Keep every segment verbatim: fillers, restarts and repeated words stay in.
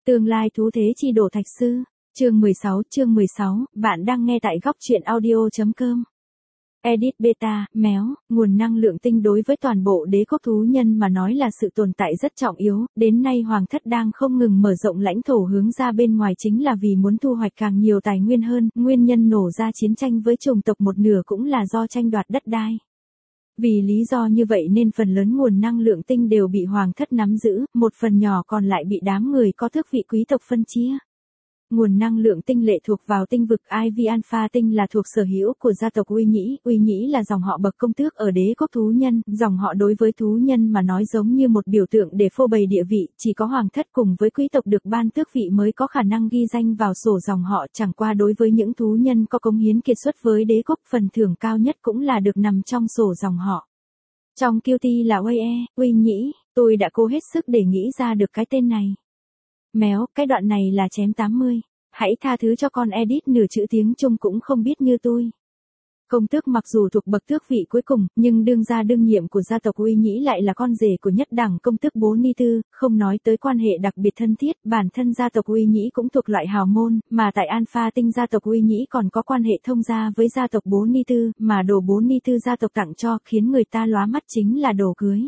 Tương lai thú thế chi đổ thạch sư, chương mười sáu, chương mười sáu, bạn đang nghe tại góc truyện audio.com. Edit beta, méo, nguồn năng lượng tinh đối với toàn bộ đế quốc thú nhân mà nói là sự tồn tại rất trọng yếu, đến nay hoàng thất đang không ngừng mở rộng lãnh thổ hướng ra bên ngoài chính là vì muốn thu hoạch càng nhiều tài nguyên hơn, nguyên nhân nổ ra chiến tranh với chủng tộc một nửa cũng là do tranh đoạt đất đai. Vì lý do như vậy nên phần lớn nguồn năng lượng tinh đều bị hoàng thất nắm giữ, một phần nhỏ còn lại bị đám người có tước vị quý tộc phân chia. Nguồn năng lượng tinh lệ thuộc vào tinh vực i vê Alpha tinh là thuộc sở hữu của gia tộc Uy Nhĩ. Uy Nhĩ là dòng họ bậc công tước ở đế quốc thú nhân, dòng họ đối với thú nhân mà nói giống như một biểu tượng để phô bày địa vị, chỉ có hoàng thất cùng với quý tộc được ban tước vị mới có khả năng ghi danh vào sổ dòng họ, chẳng qua đối với những thú nhân có cống hiến kiệt xuất với đế quốc, phần thưởng cao nhất cũng là được nằm trong sổ dòng họ. Trong Cutie là Uy E, Uy Nhĩ, tôi đã cố hết sức để nghĩ ra được cái tên này. Méo, cái đoạn này là chém tám mươi. Hãy tha thứ cho con edit nửa chữ tiếng Trung cũng không biết như tôi. Công tước mặc dù thuộc bậc tước vị cuối cùng, nhưng đương gia đương nhiệm của gia tộc Uy Nhĩ lại là con rể của nhất đẳng công tước Bố Ni Tư, không nói tới quan hệ đặc biệt thân thiết, bản thân gia tộc Uy Nhĩ cũng thuộc loại hào môn, mà tại Alpha tinh gia tộc Uy Nhĩ còn có quan hệ thông gia với gia tộc Bố Ni Tư, mà đồ Bố Ni Tư gia tộc tặng cho khiến người ta lóa mắt chính là đồ cưới.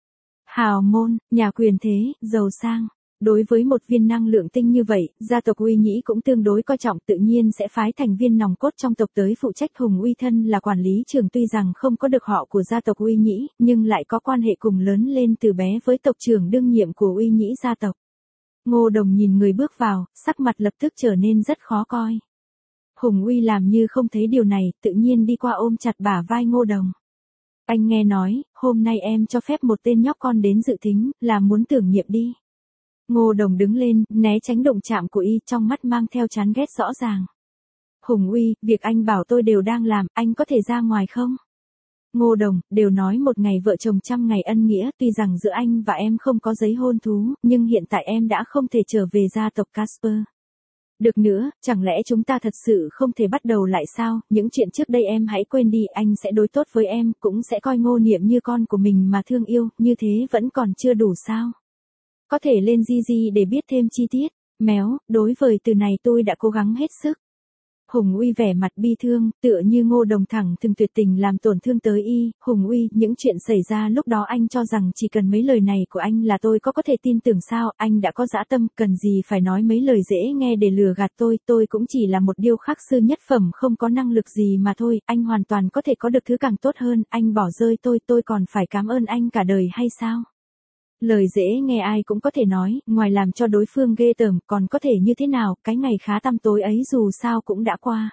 Hào môn, nhà quyền thế, giàu sang. Đối với một viên năng lượng tinh như vậy, gia tộc Uy Nhĩ cũng tương đối coi trọng, tự nhiên sẽ phái thành viên nòng cốt trong tộc tới phụ trách. Hùng Uy thân là quản lý trưởng, tuy rằng không có được họ của gia tộc Uy Nhĩ, nhưng lại có quan hệ cùng lớn lên từ bé với tộc trưởng đương nhiệm của Uy Nhĩ gia tộc. Ngô Đồng nhìn người bước vào, sắc mặt lập tức trở nên rất khó coi. Hùng Uy làm như không thấy điều này, tự nhiên đi qua ôm chặt bả vai Ngô Đồng. Anh nghe nói, hôm nay em cho phép một tên nhóc con đến dự thính, là muốn tưởng niệm đi. Ngô Đồng đứng lên, né tránh đụng chạm của y, trong mắt mang theo chán ghét rõ ràng. Hùng Uy, việc anh bảo tôi đều đang làm, anh có thể ra ngoài không? Ngô Đồng, đều nói một ngày vợ chồng trăm ngày ân nghĩa, tuy rằng giữa anh và em không có giấy hôn thú, nhưng hiện tại em đã không thể trở về gia tộc Casper. Được nữa, chẳng lẽ chúng ta thật sự không thể bắt đầu lại sao? Những chuyện trước đây em hãy quên đi, anh sẽ đối tốt với em, cũng sẽ coi Ngô Niệm như con của mình mà thương yêu, như thế vẫn còn chưa đủ sao? Có thể lên Gigi để biết thêm chi tiết. Méo, đối với từ này tôi đã cố gắng hết sức. Hùng Uy vẻ mặt bi thương, tựa như Ngô Đồng thẳng từng tuyệt tình làm tổn thương tới y. Hùng Uy, những chuyện xảy ra lúc đó anh cho rằng chỉ cần mấy lời này của anh là tôi có có thể tin tưởng sao? Anh đã có dã tâm, cần gì phải nói mấy lời dễ nghe để lừa gạt tôi? Tôi cũng chỉ là một điêu khắc sư nhất phẩm, không có năng lực gì mà thôi. Anh hoàn toàn có thể có được thứ càng tốt hơn. Anh bỏ rơi tôi, tôi còn phải cảm ơn anh cả đời hay sao? Lời dễ nghe ai cũng có thể nói, ngoài làm cho đối phương ghê tởm, còn có thể như thế nào? Cái ngày khá tăm tối ấy dù sao cũng đã qua.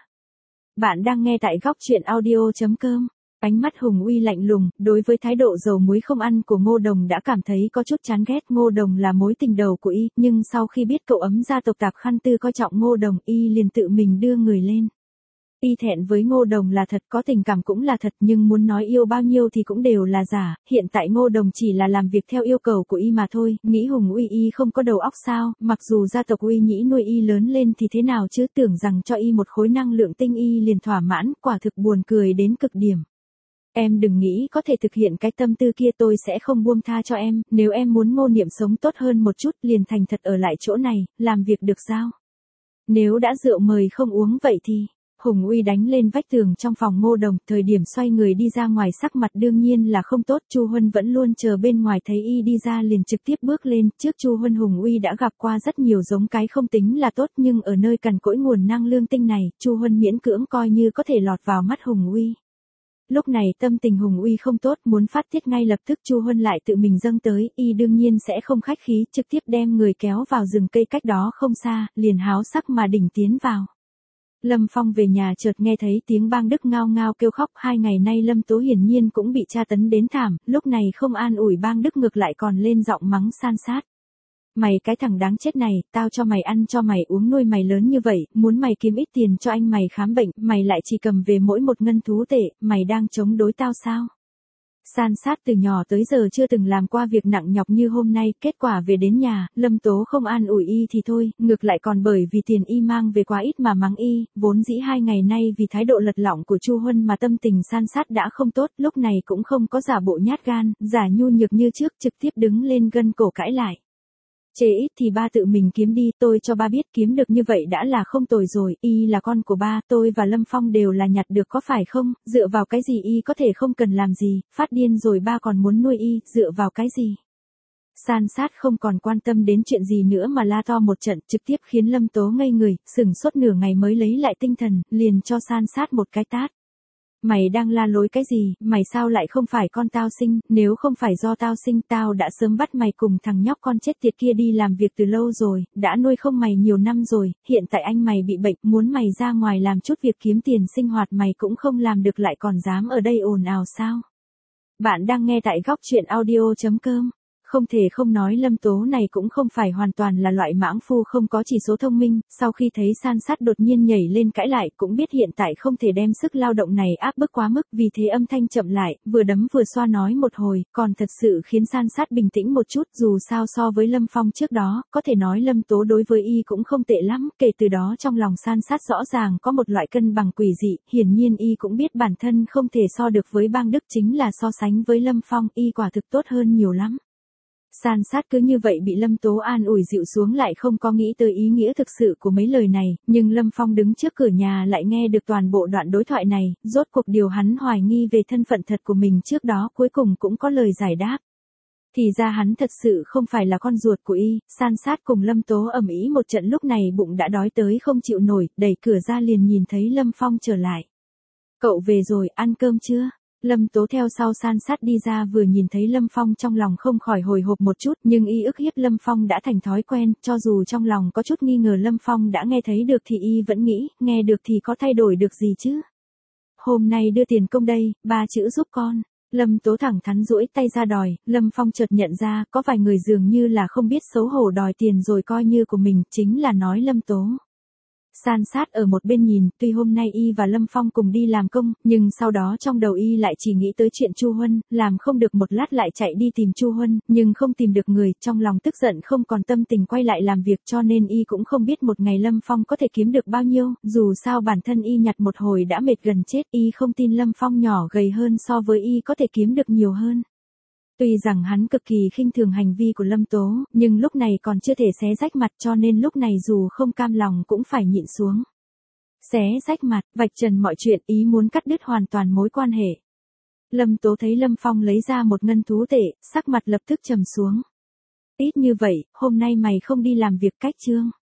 Bạn đang nghe tại góc truyện audio.com. Ánh mắt Hùng Uy lạnh lùng, đối với thái độ dầu muối không ăn của Ngô Đồng đã cảm thấy có chút chán ghét. Ngô Đồng là mối tình đầu của y, nhưng sau khi biết cậu ấm gia tộc Tạp Khăn Tư coi trọng Ngô Đồng, y liền tự mình đưa người lên. Y thẹn với Ngô Đồng là thật, có tình cảm cũng là thật, nhưng muốn nói yêu bao nhiêu thì cũng đều là giả. Hiện tại Ngô Đồng chỉ là làm việc theo yêu cầu của y mà thôi. Nghĩ Hùng Uy y không có đầu óc sao? Mặc dù gia tộc Uy Nhĩ nuôi y lớn lên thì thế nào chứ, tưởng rằng cho y một khối năng lượng tinh y liền thỏa mãn, quả thực buồn cười đến cực điểm. Em đừng nghĩ có thể thực hiện cái tâm tư kia, tôi sẽ không buông tha cho em. Nếu em muốn Ngô Niệm sống tốt hơn một chút, liền thành thật ở lại chỗ này, làm việc được sao? Nếu đã rượu mời không uống vậy thì... Hùng Uy đánh lên vách tường trong phòng Ngô Đồng, thời điểm xoay người đi ra ngoài sắc mặt đương nhiên là không tốt. Chu Huân vẫn luôn chờ bên ngoài, thấy y đi ra liền trực tiếp bước lên. Trước Chu Huân, Hùng Uy đã gặp qua rất nhiều giống cái không tính là tốt, nhưng ở nơi cằn cỗi nguồn năng lượng tinh này, Chu Huân miễn cưỡng coi như có thể lọt vào mắt Hùng Uy. Lúc này tâm tình Hùng Uy không tốt, muốn phát tiết ngay lập tức. Chu Huân lại tự mình dâng tới, y đương nhiên sẽ không khách khí, trực tiếp đem người kéo vào rừng cây cách đó không xa, liền háo sắc mà đỉnh tiến vào. Lâm Phong về nhà chợt nghe thấy tiếng Bang Đức ngao ngao kêu khóc. Hai ngày nay Lâm Tố hiển nhiên cũng bị tra tấn đến thảm, lúc này không an ủi Bang Đức ngược lại còn lên giọng mắng san sát. Mày cái thằng đáng chết này, tao cho mày ăn cho mày uống nuôi mày lớn như vậy, muốn mày kiếm ít tiền cho anh mày khám bệnh, mày lại chỉ cầm về mỗi một ngân thú tệ, mày đang chống đối tao sao? San sát từ nhỏ tới giờ chưa từng làm qua việc nặng nhọc như hôm nay, kết quả về đến nhà, Lâm Tố không an ủi y thì thôi, ngược lại còn bởi vì tiền y mang về quá ít mà mắng y, vốn dĩ hai ngày nay vì thái độ lật lọng của Chu Huân mà tâm tình San sát đã không tốt, lúc này cũng không có giả bộ nhát gan, giả nhu nhược như trước, trực tiếp đứng lên gân cổ cãi lại. Chê ít thì ba tự mình kiếm đi, tôi cho ba biết kiếm được như vậy đã là không tồi rồi, y là con của ba, tôi và Lâm Phong đều là nhặt được có phải không, dựa vào cái gì y có thể không cần làm gì, phát điên rồi ba còn muốn nuôi y, dựa vào cái gì. San sát không còn quan tâm đến chuyện gì nữa mà la to một trận, trực tiếp khiến Lâm Tố ngây người, sửng sốt nửa ngày mới lấy lại tinh thần, liền cho san sát một cái tát. Mày đang la lối cái gì, mày sao lại không phải con tao sinh, nếu không phải do tao sinh tao đã sớm bắt mày cùng thằng nhóc con chết tiệt kia đi làm việc từ lâu rồi, đã nuôi không mày nhiều năm rồi, hiện tại anh mày bị bệnh, muốn mày ra ngoài làm chút việc kiếm tiền sinh hoạt mày cũng không làm được lại còn dám ở đây ồn ào sao. Bạn đang nghe tại góc truyện audio.com. Không thể không nói Lâm Tố này cũng không phải hoàn toàn là loại mãng phu không có chỉ số thông minh, sau khi thấy san sát đột nhiên nhảy lên cãi lại cũng biết hiện tại không thể đem sức lao động này áp bức quá mức, vì thế âm thanh chậm lại, vừa đấm vừa xoa nói một hồi, còn thật sự khiến san sát bình tĩnh một chút, dù sao so với Lâm Phong trước đó, có thể nói Lâm Tố đối với y cũng không tệ lắm, kể từ đó trong lòng san sát rõ ràng có một loại cân bằng quỷ dị, hiển nhiên y cũng biết bản thân không thể so được với Bang Đức, chính là so sánh với Lâm Phong, y quả thực tốt hơn nhiều lắm. San sát cứ như vậy bị Lâm Tố an ủi dịu xuống lại không có nghĩ tới ý nghĩa thực sự của mấy lời này, nhưng Lâm Phong đứng trước cửa nhà lại nghe được toàn bộ đoạn đối thoại này, rốt cuộc điều hắn hoài nghi về thân phận thật của mình trước đó cuối cùng cũng có lời giải đáp. Thì ra hắn thật sự không phải là con ruột của y, san sát cùng Lâm Tố ầm ĩ một trận lúc này bụng đã đói tới không chịu nổi, đẩy cửa ra liền nhìn thấy Lâm Phong trở lại. Cậu về rồi, ăn cơm chưa? Lâm Tố theo sau san sát đi ra vừa nhìn thấy Lâm Phong trong lòng không khỏi hồi hộp một chút, nhưng y ức hiếp Lâm Phong đã thành thói quen, cho dù trong lòng có chút nghi ngờ Lâm Phong đã nghe thấy được thì y vẫn nghĩ, nghe được thì có thay đổi được gì chứ. Hôm nay đưa tiền công đây, ba chữ giúp con. Lâm Tố thẳng thắn duỗi tay ra đòi, Lâm Phong chợt nhận ra, có vài người dường như là không biết xấu hổ đòi tiền rồi coi như của mình, chính là nói Lâm Tố. San sát ở một bên nhìn, tuy hôm nay y và Lâm Phong cùng đi làm công, nhưng sau đó trong đầu y lại chỉ nghĩ tới chuyện Chu Huân, làm không được một lát lại chạy đi tìm Chu Huân, nhưng không tìm được người, trong lòng tức giận không còn tâm tình quay lại làm việc, cho nên y cũng không biết một ngày Lâm Phong có thể kiếm được bao nhiêu, dù sao bản thân y nhặt một hồi đã mệt gần chết, y không tin Lâm Phong nhỏ gầy hơn so với y có thể kiếm được nhiều hơn. Tuy rằng hắn cực kỳ khinh thường hành vi của Lâm Tố, nhưng lúc này còn chưa thể xé rách mặt cho nên lúc này dù không cam lòng cũng phải nhịn xuống. Xé rách mặt, vạch trần mọi chuyện, ý muốn cắt đứt hoàn toàn mối quan hệ. Lâm Tố thấy Lâm Phong lấy ra một ngân thú tệ, sắc mặt lập tức trầm xuống. Ít như vậy, hôm nay mày không đi làm việc cách chương.